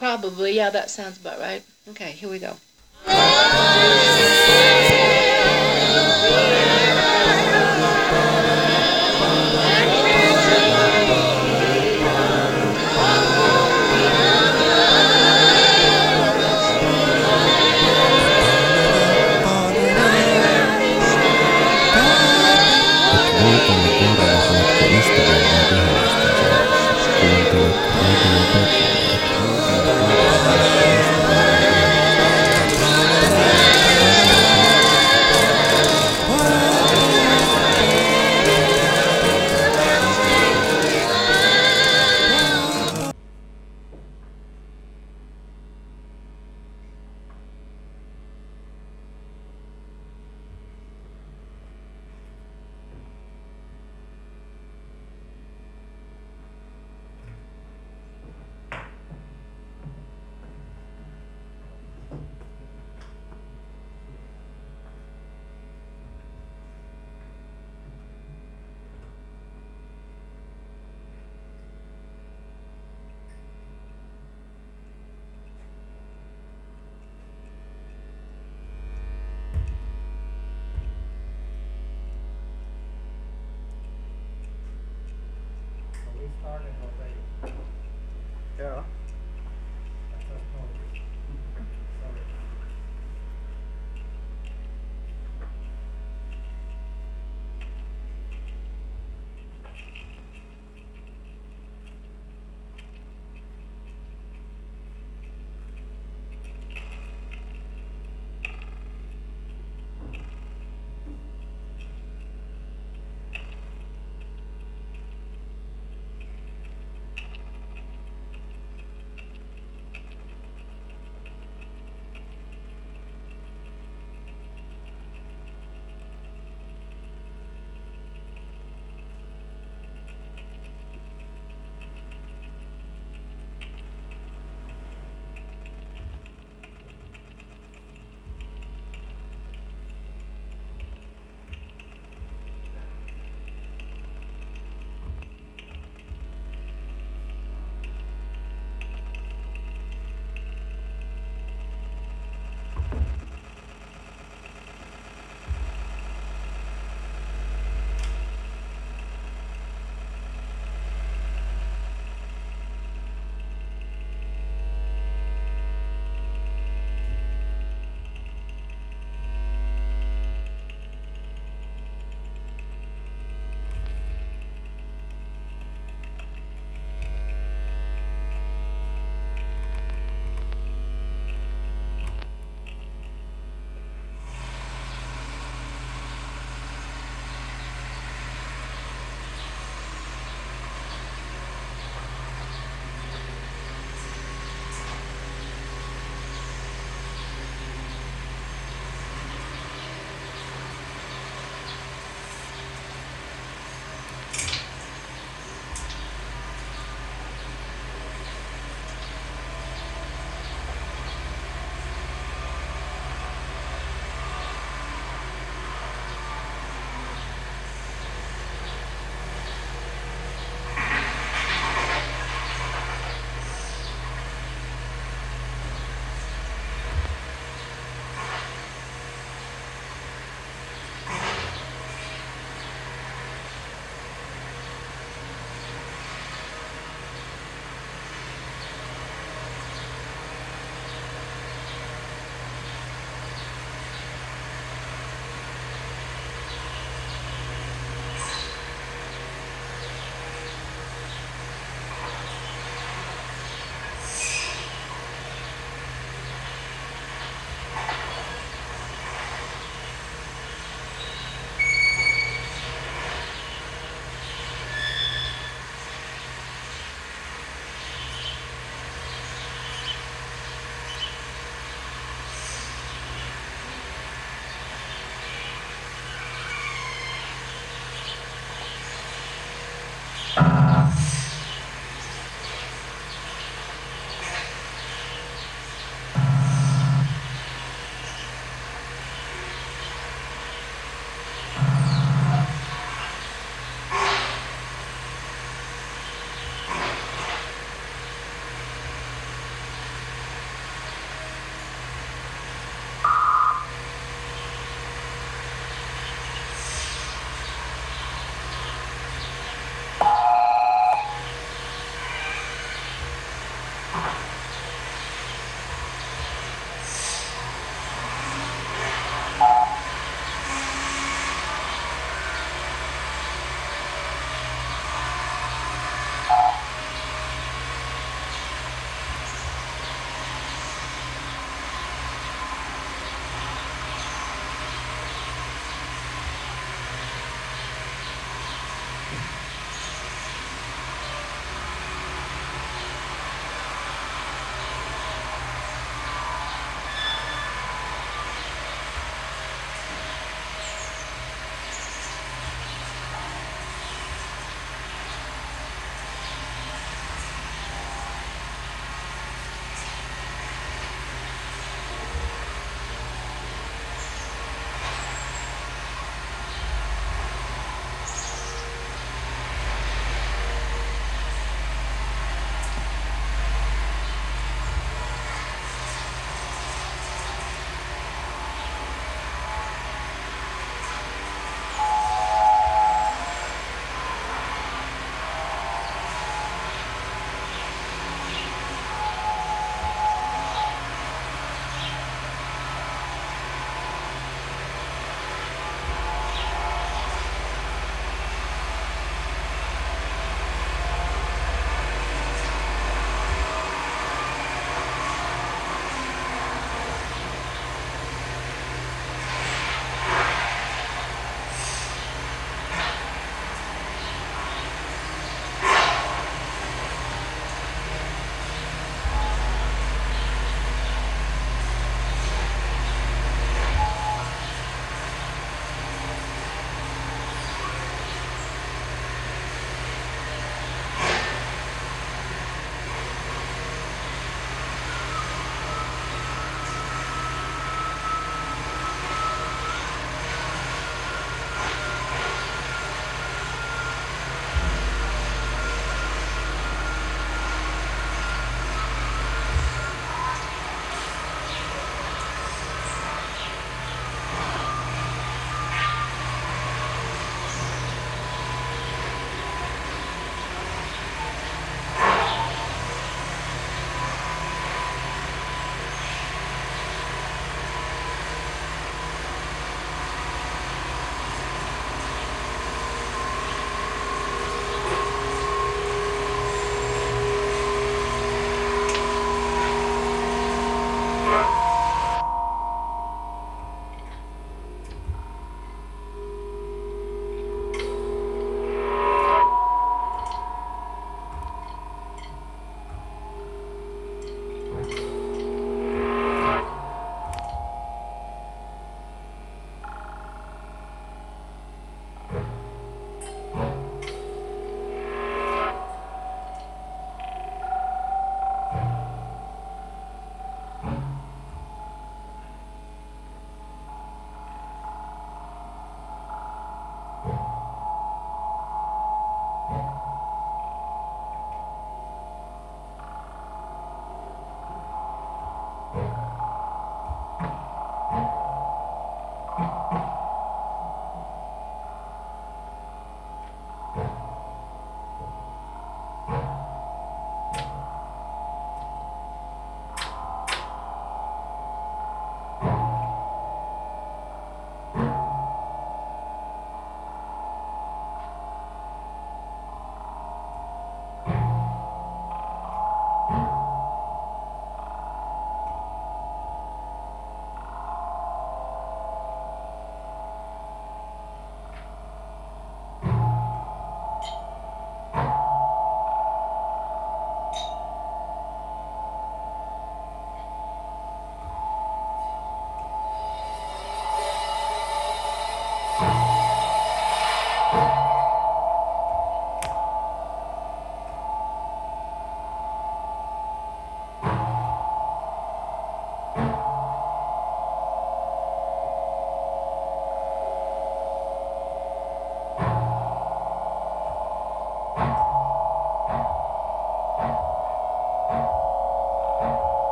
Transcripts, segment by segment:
Probably, yeah, that sounds about right. Okay, here we go. We started already. Yeah. I just noticed. Sorry.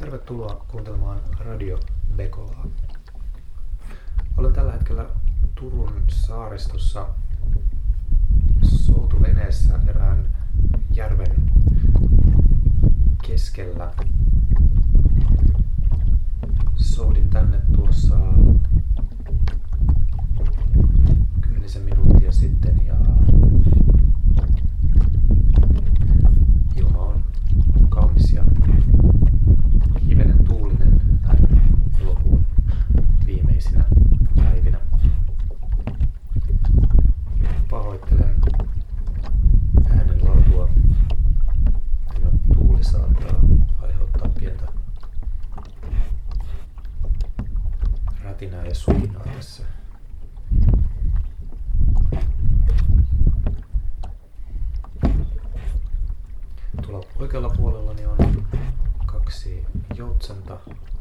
Tervetuloa kuuntelemaan Radio Bekolaa. Olen tällä hetkellä Turun saaristossa soutuveneessä erään järven keskellä. Soudin tänne tuossa 10 minuuttia sitten ja ilma on kaunis ja hivenen tuulinen näin elokuun viimeisinä päivinä. Pahoittelen äänenlaatua. Tämä tuuli saattaa aiheuttaa pientä rätinää ja suinaa tässä. Tuolla oikealla puolellani on 2 joutsenta.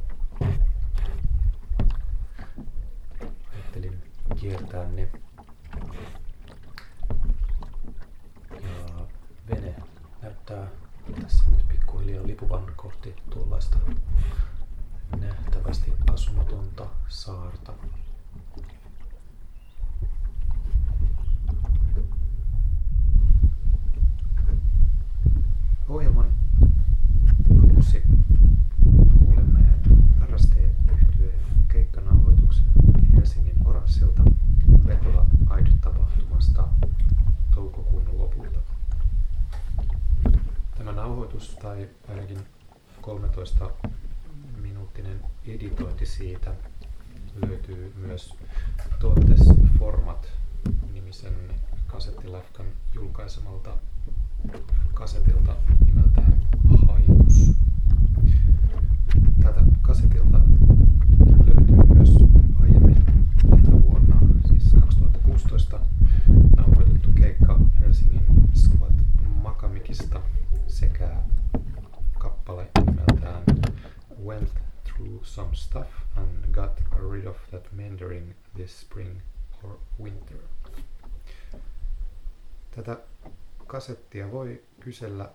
Ajattelin kiertää ne. Ja vene näyttää tässä nyt pikkuhiljaa lipuvan kohti tuollaista nähtävästi asumatonta saarta. Ohjelman aluksi kuulemme RST-yhtyeen keikkanauhoituksen Helsingin Oranssilta Bekola Aid-tapahtumasta toukokuun lopulta. Tämä nauhoitus tai ainakin 13-minuuttinen editointi siitä löytyy myös Totes Format-nimisen kasettilafkan julkaisemalta kasetilta nimeltään Haikus. Tältä kasetilta löytyy myös aiemmin tänä vuonna, siis 2016, nauhoitettu keikka Helsingin Squat Makamikista sekä kappale nimeltään Went Through Some Stuff and Got Rid of That Mandarin This Spring or Winter. Tätä kasettia voi kysellä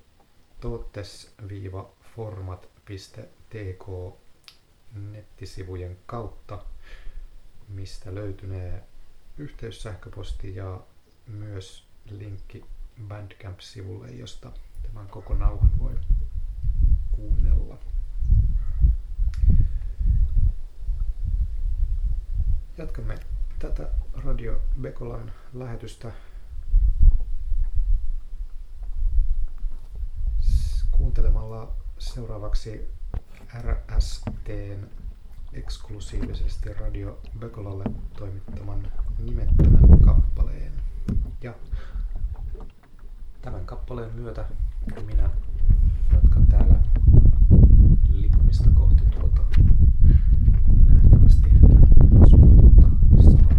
totes-format.tk nettisivujen kautta, mistä löytynee yhteyssähköposti ja myös linkki Bandcamp-sivulle, josta tämän koko nauhan voi kuunnella. Jatkamme tätä Radio Bekolan lähetystä kuuntelemalla seuraavaksi RST:n eksklusiivisesti Radio Bekolalle toimittaman nimettömän kappaleen. Ja tämän kappaleen myötä minä jatkan täällä lipumista kohti tuota nähtävästi asumatonta saarta.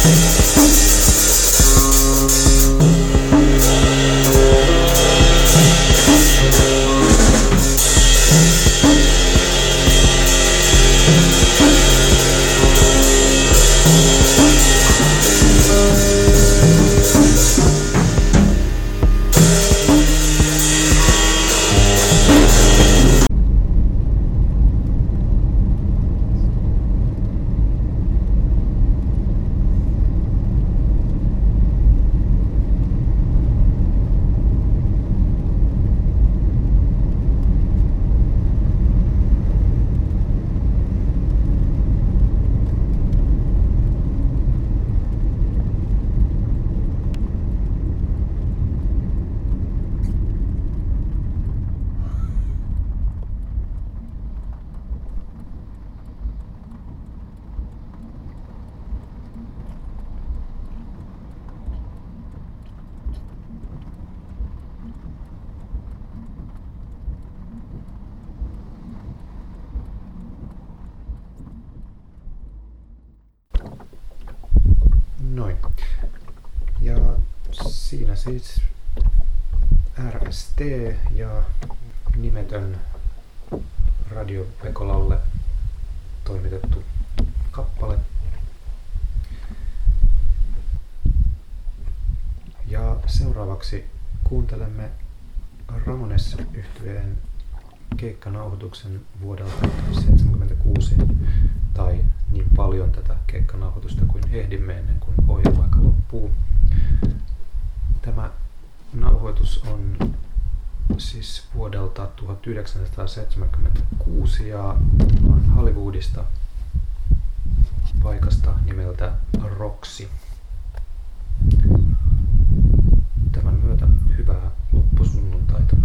Noin. Ja siinä siis RST ja nimetön Radio Pekolalle toimitettu kappale. Ja seuraavaksi kuuntelemme Ramones-yhtyeen keikkanauhoituksen vuodelta 1976, tai niin paljon tätä keikkanauhoitusta kuin ehdimme ennen kuin ohjelma loppuu. Tämä nauhoitus on siis vuodelta 1976 ja on Hollywoodista paikasta nimeltä Roxy. Tämän myötä hyvää loppusunnuntaita.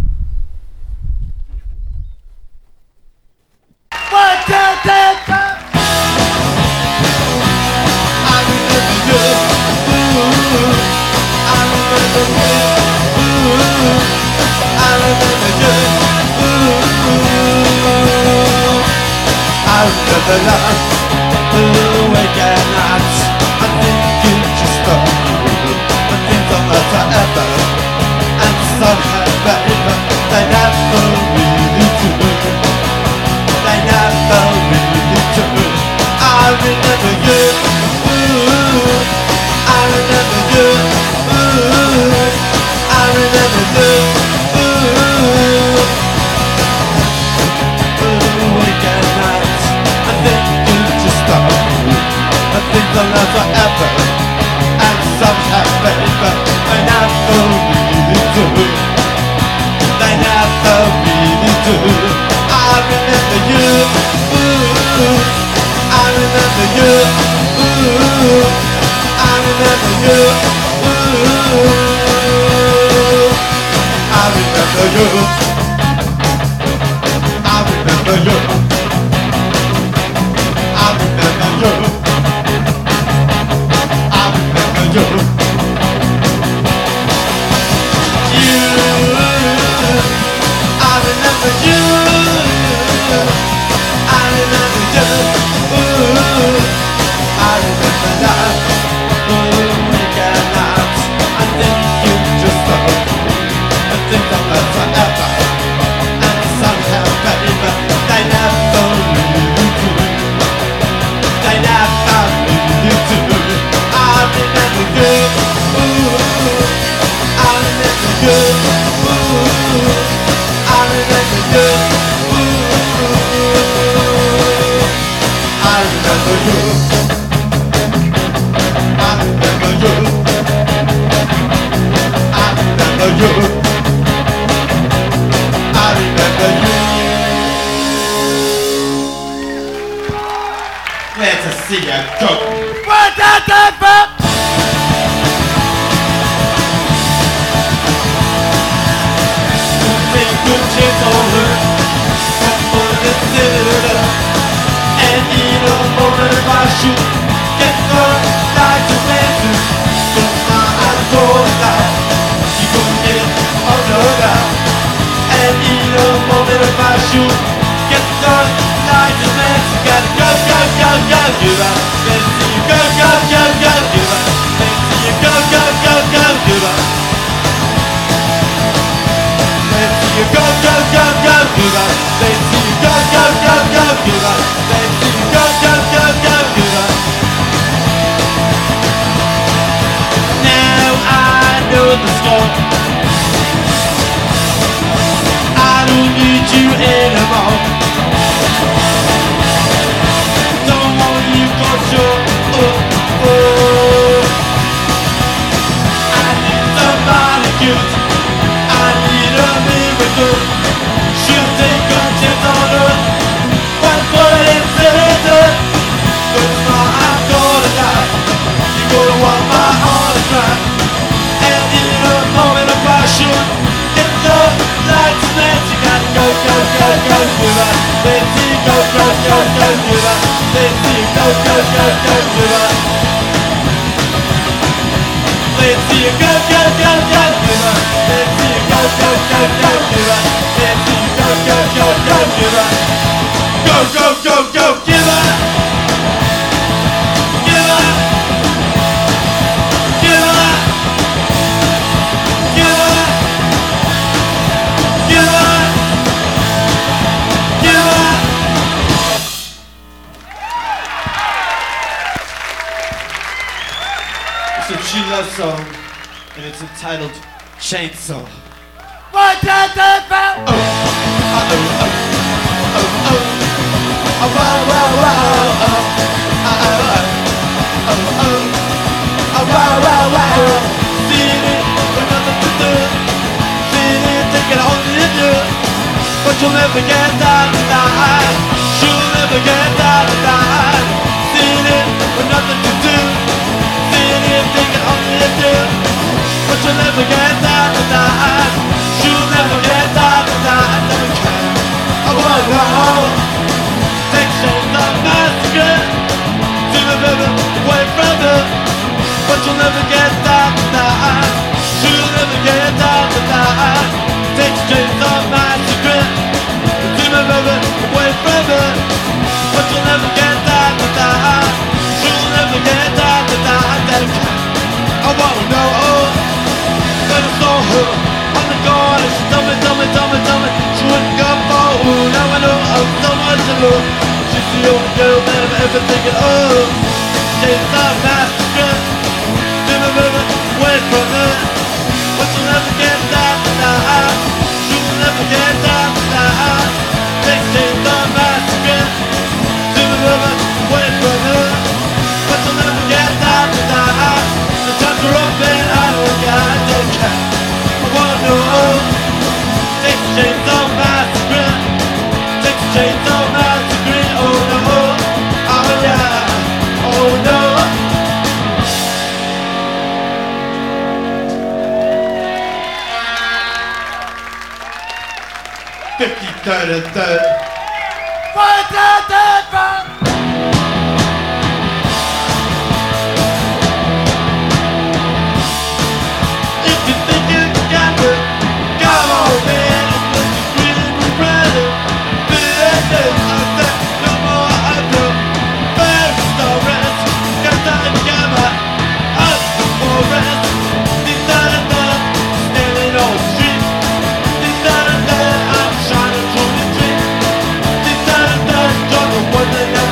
They never the score. I don't need you anymore. Don't want you for sure. I need somebody good. I need a miracle. She'll take a chance on earth. One foot inside her. But tomorrow I'm gonna die. You're gonna want my heart to cry. And in a moment of passion, it's love, lights, and you gotta go, go, go, go, do that. Let's see, go, go, go, go, do that. Let's see, go, go, go, go, do that. Let's see, go, go, go, go, do that. Let's see, go, go, go, go, do that. Let's see, go, go, go, go, do that. Go, go, go, go, give up. Give up. Give up. Give up. Give up. Give up. It's a She Love song, and it's entitled Chainsaw. One, two, three, four. Oh, oh, oh, oh, oh, oh, wow, wow, wow, oh, oh, oh, oh, oh, wow, wow, wow. Seen it, but nothing to do. Seen it, take it on the do. But you'll never get out of that. You'll never get out of that. Seen it, but nothing to do. Seen it, take it on the do. But you'll never get out of that. You'll never get out of that. I wanna know. Take shame of massacre. To the river, away from her. But you'll never get out of that. You'll never get out of that. Take shame of massacre. To the river, away from her. But you'll never get out of that. You'll never get out of that. I wanna know. But I saw her on the corner. She told me, told me, told me, told me she wouldn't go forward. Now I know I'm so much in love. She's the only girl that I'm ever thinking of. She's a massacre. To the river, away from her. But she'll never get out of that. She'll never get out of that. Take she's a massacre. To the river, away from her. But she'll never get out of that. The times are up and I don't care. I wanna know. Take chains on massacre. Take chains on massacre. Oh no. Oh yeah. Oh no. 53rd and 3rd. 1, 2, 3, 4. If you think you got it, come on, man. It's really brother. But it is, I said, no more I do. First the rest, got time to come out. Up for rest. Da-da-da, standing on the street. Da-da-da, I'm shining through the street. Da-da-da, jungle, one that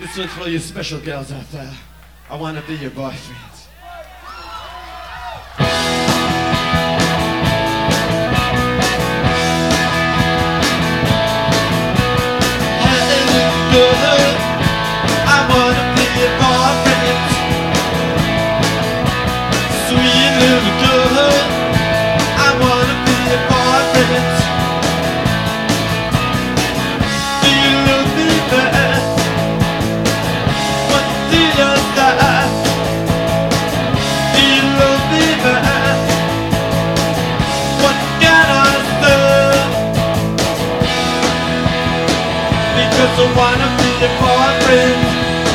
This one's for you special girls out there. I wanna be your boyfriend. I wanna be your boyfriend. Sweet little girl, I wanna be your boyfriend. Do you love me back? What do you say? Do you love me back? What can I say? Because I wanna be your boyfriend.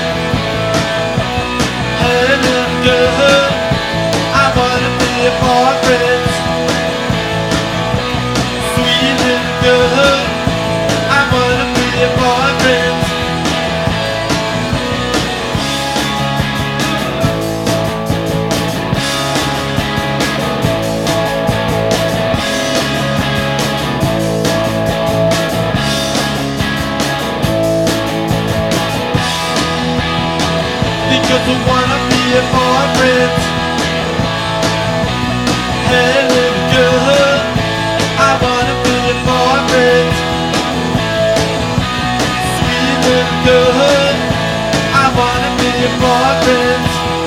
Hey little girl, I wanna be your boyfriend. Sweet little girl, I wanna be your boyfriend. Because I wanna be your boyfriend. Hey little girl, I wanna be your boyfriend. Sweet little girl, I wanna be your boyfriend.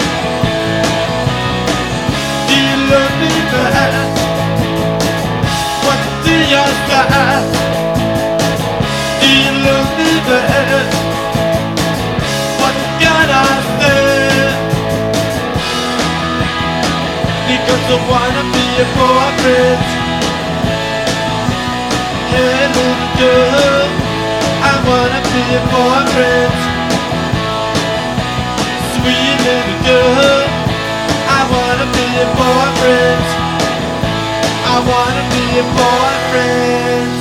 Do you love me back? What do you say? Do you love me back? What can I say? Because I wanna be your boyfriend. Hey little girl, I wanna be your boyfriend. Sweet little girl, I wanna be your boyfriend. I wanna be your boyfriend.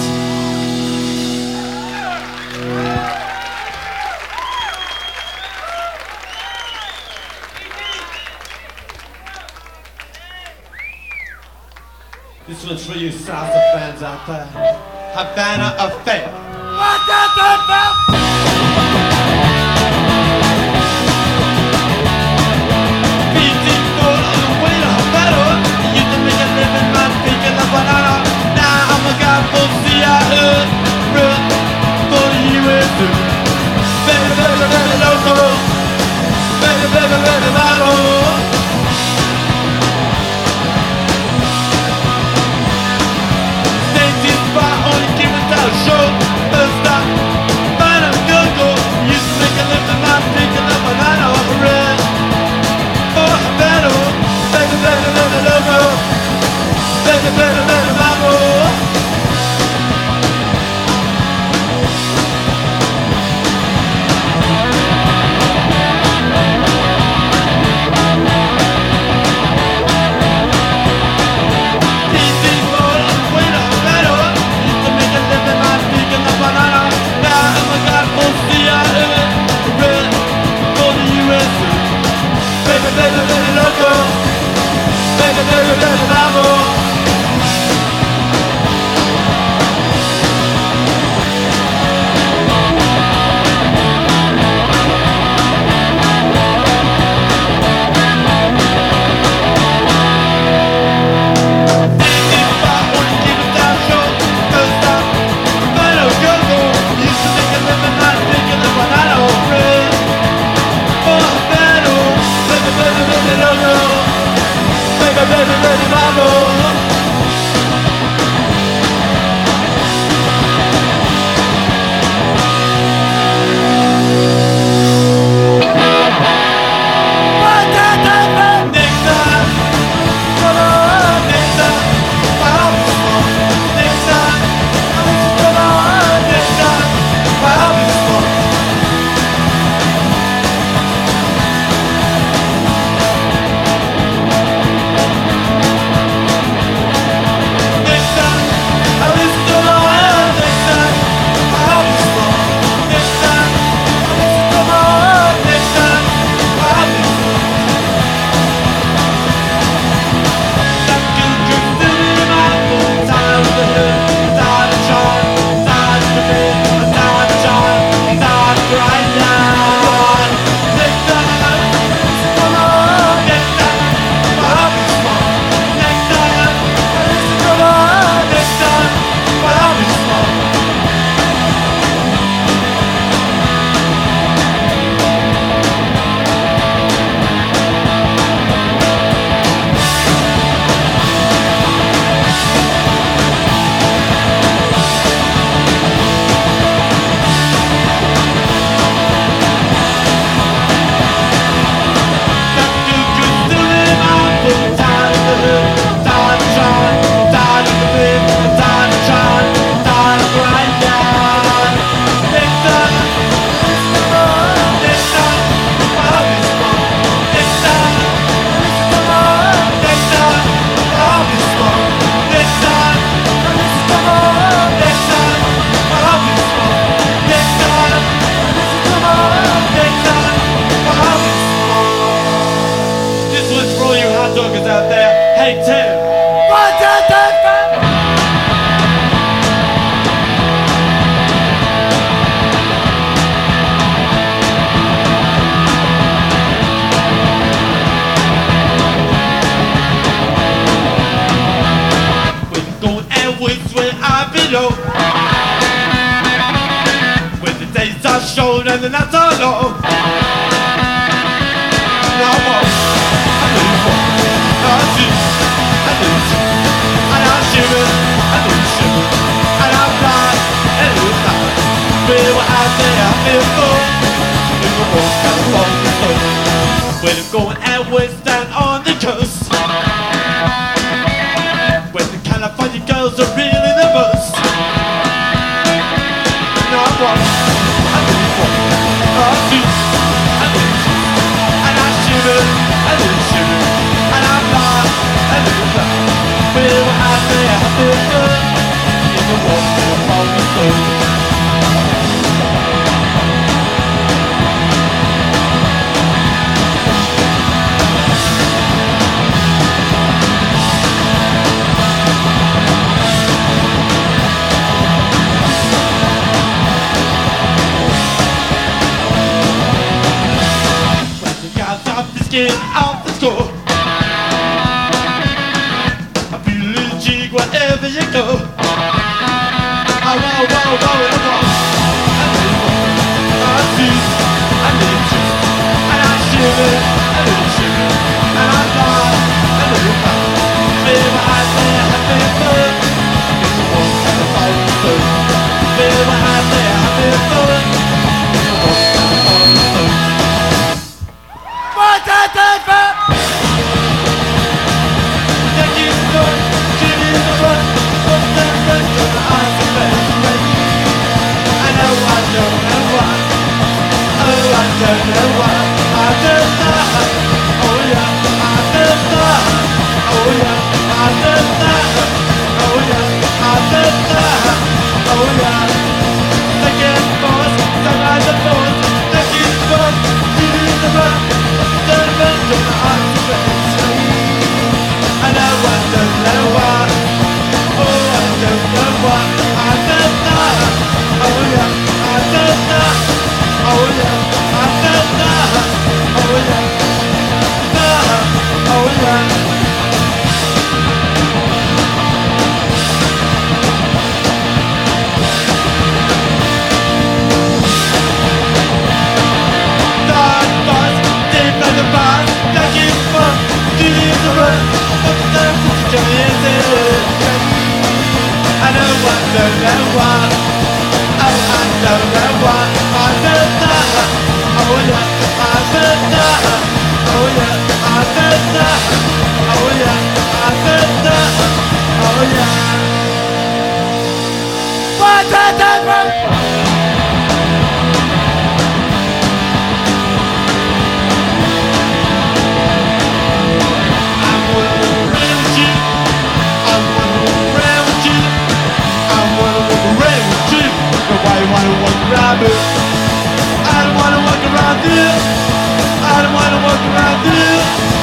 This one's for you salsa fans out there. Havana Affair. What does it feel? Beating full on the way to Havana. You used to make a living by picking a banana. Now I'm a guy for CIA. Run for the USA. Baby, baby, baby, loco. Baby, baby, baby, malo. Show, first stop, find a go-go. Used to make a living by picking up banana off a red. Oh, Havana, baby, baby, baby, loco. Baby, baby, baby, mambo. Beating full on the way to Havana. Used to make a living by picking and the nights are long. And I walk, I lose walk, I choose, I lose, and I shiver, I lose shiver, and I fly, and lose fly. Where we're out there, I feel full. We were both California slow. When I'm going out west down on the coast, when the California girls are really the most. Now I walk, I lose walk, I choose, I lose, and I shiver, I lose shiver, and I fly, I lose fly. Where we're out there, I feel good. In the walk, California slow. Get off the score. I feel a little jig wherever you go. I walk, I choose, I need you, and I shiver, I little shiver, and I fly, a little fly. Baby, I say I feel good. In the warm California sun. Baby, I say I feel good. In the warm California sun. I don't wanna walk around you.